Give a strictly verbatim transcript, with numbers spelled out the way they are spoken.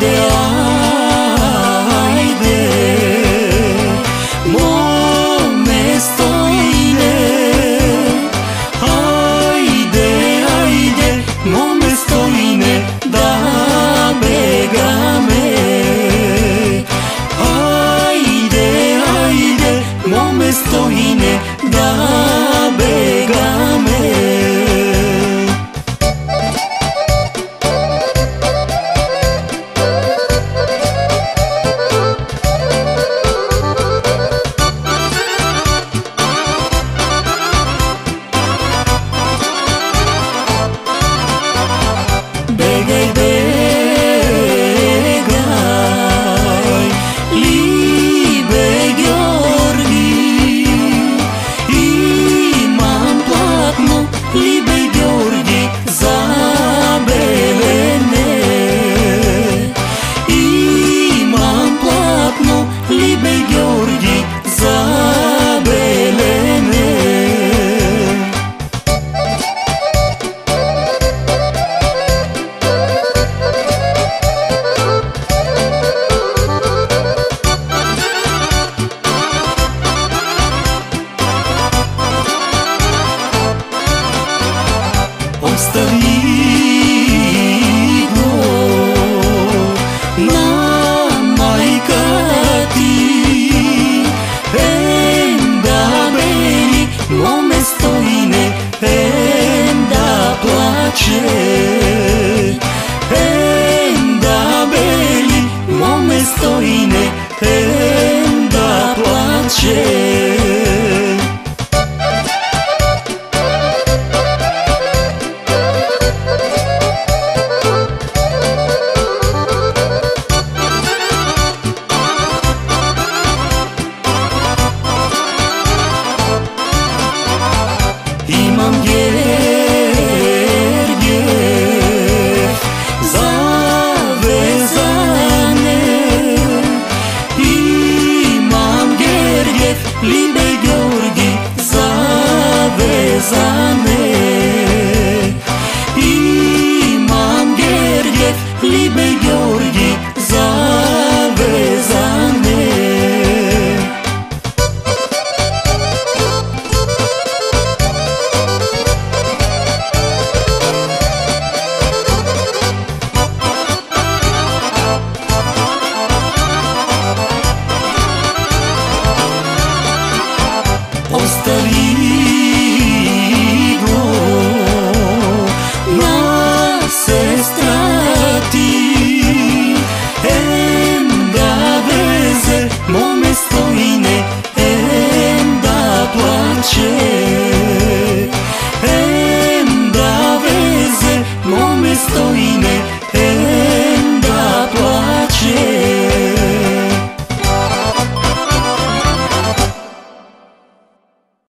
ajde, ajde, mome Stojine. Ajde, ajde, mome Stojine, da begame. Ajde, ajde, mome Stojine, da begame. Begaj, begaj, libe Georgi, imam platno, libe Georgi, za Belene. Imam platno, libe Georgi, za Belene. Ostavi go na majka ti, enda beli mome Stojine, enda plače. Enda beli mome Stojine, enda plače. Imam Gergiev zavezane, imam Gergiev, libe Georgi, zavezane. Imam Gergiev, libe Georgi, zavezane. Ostavi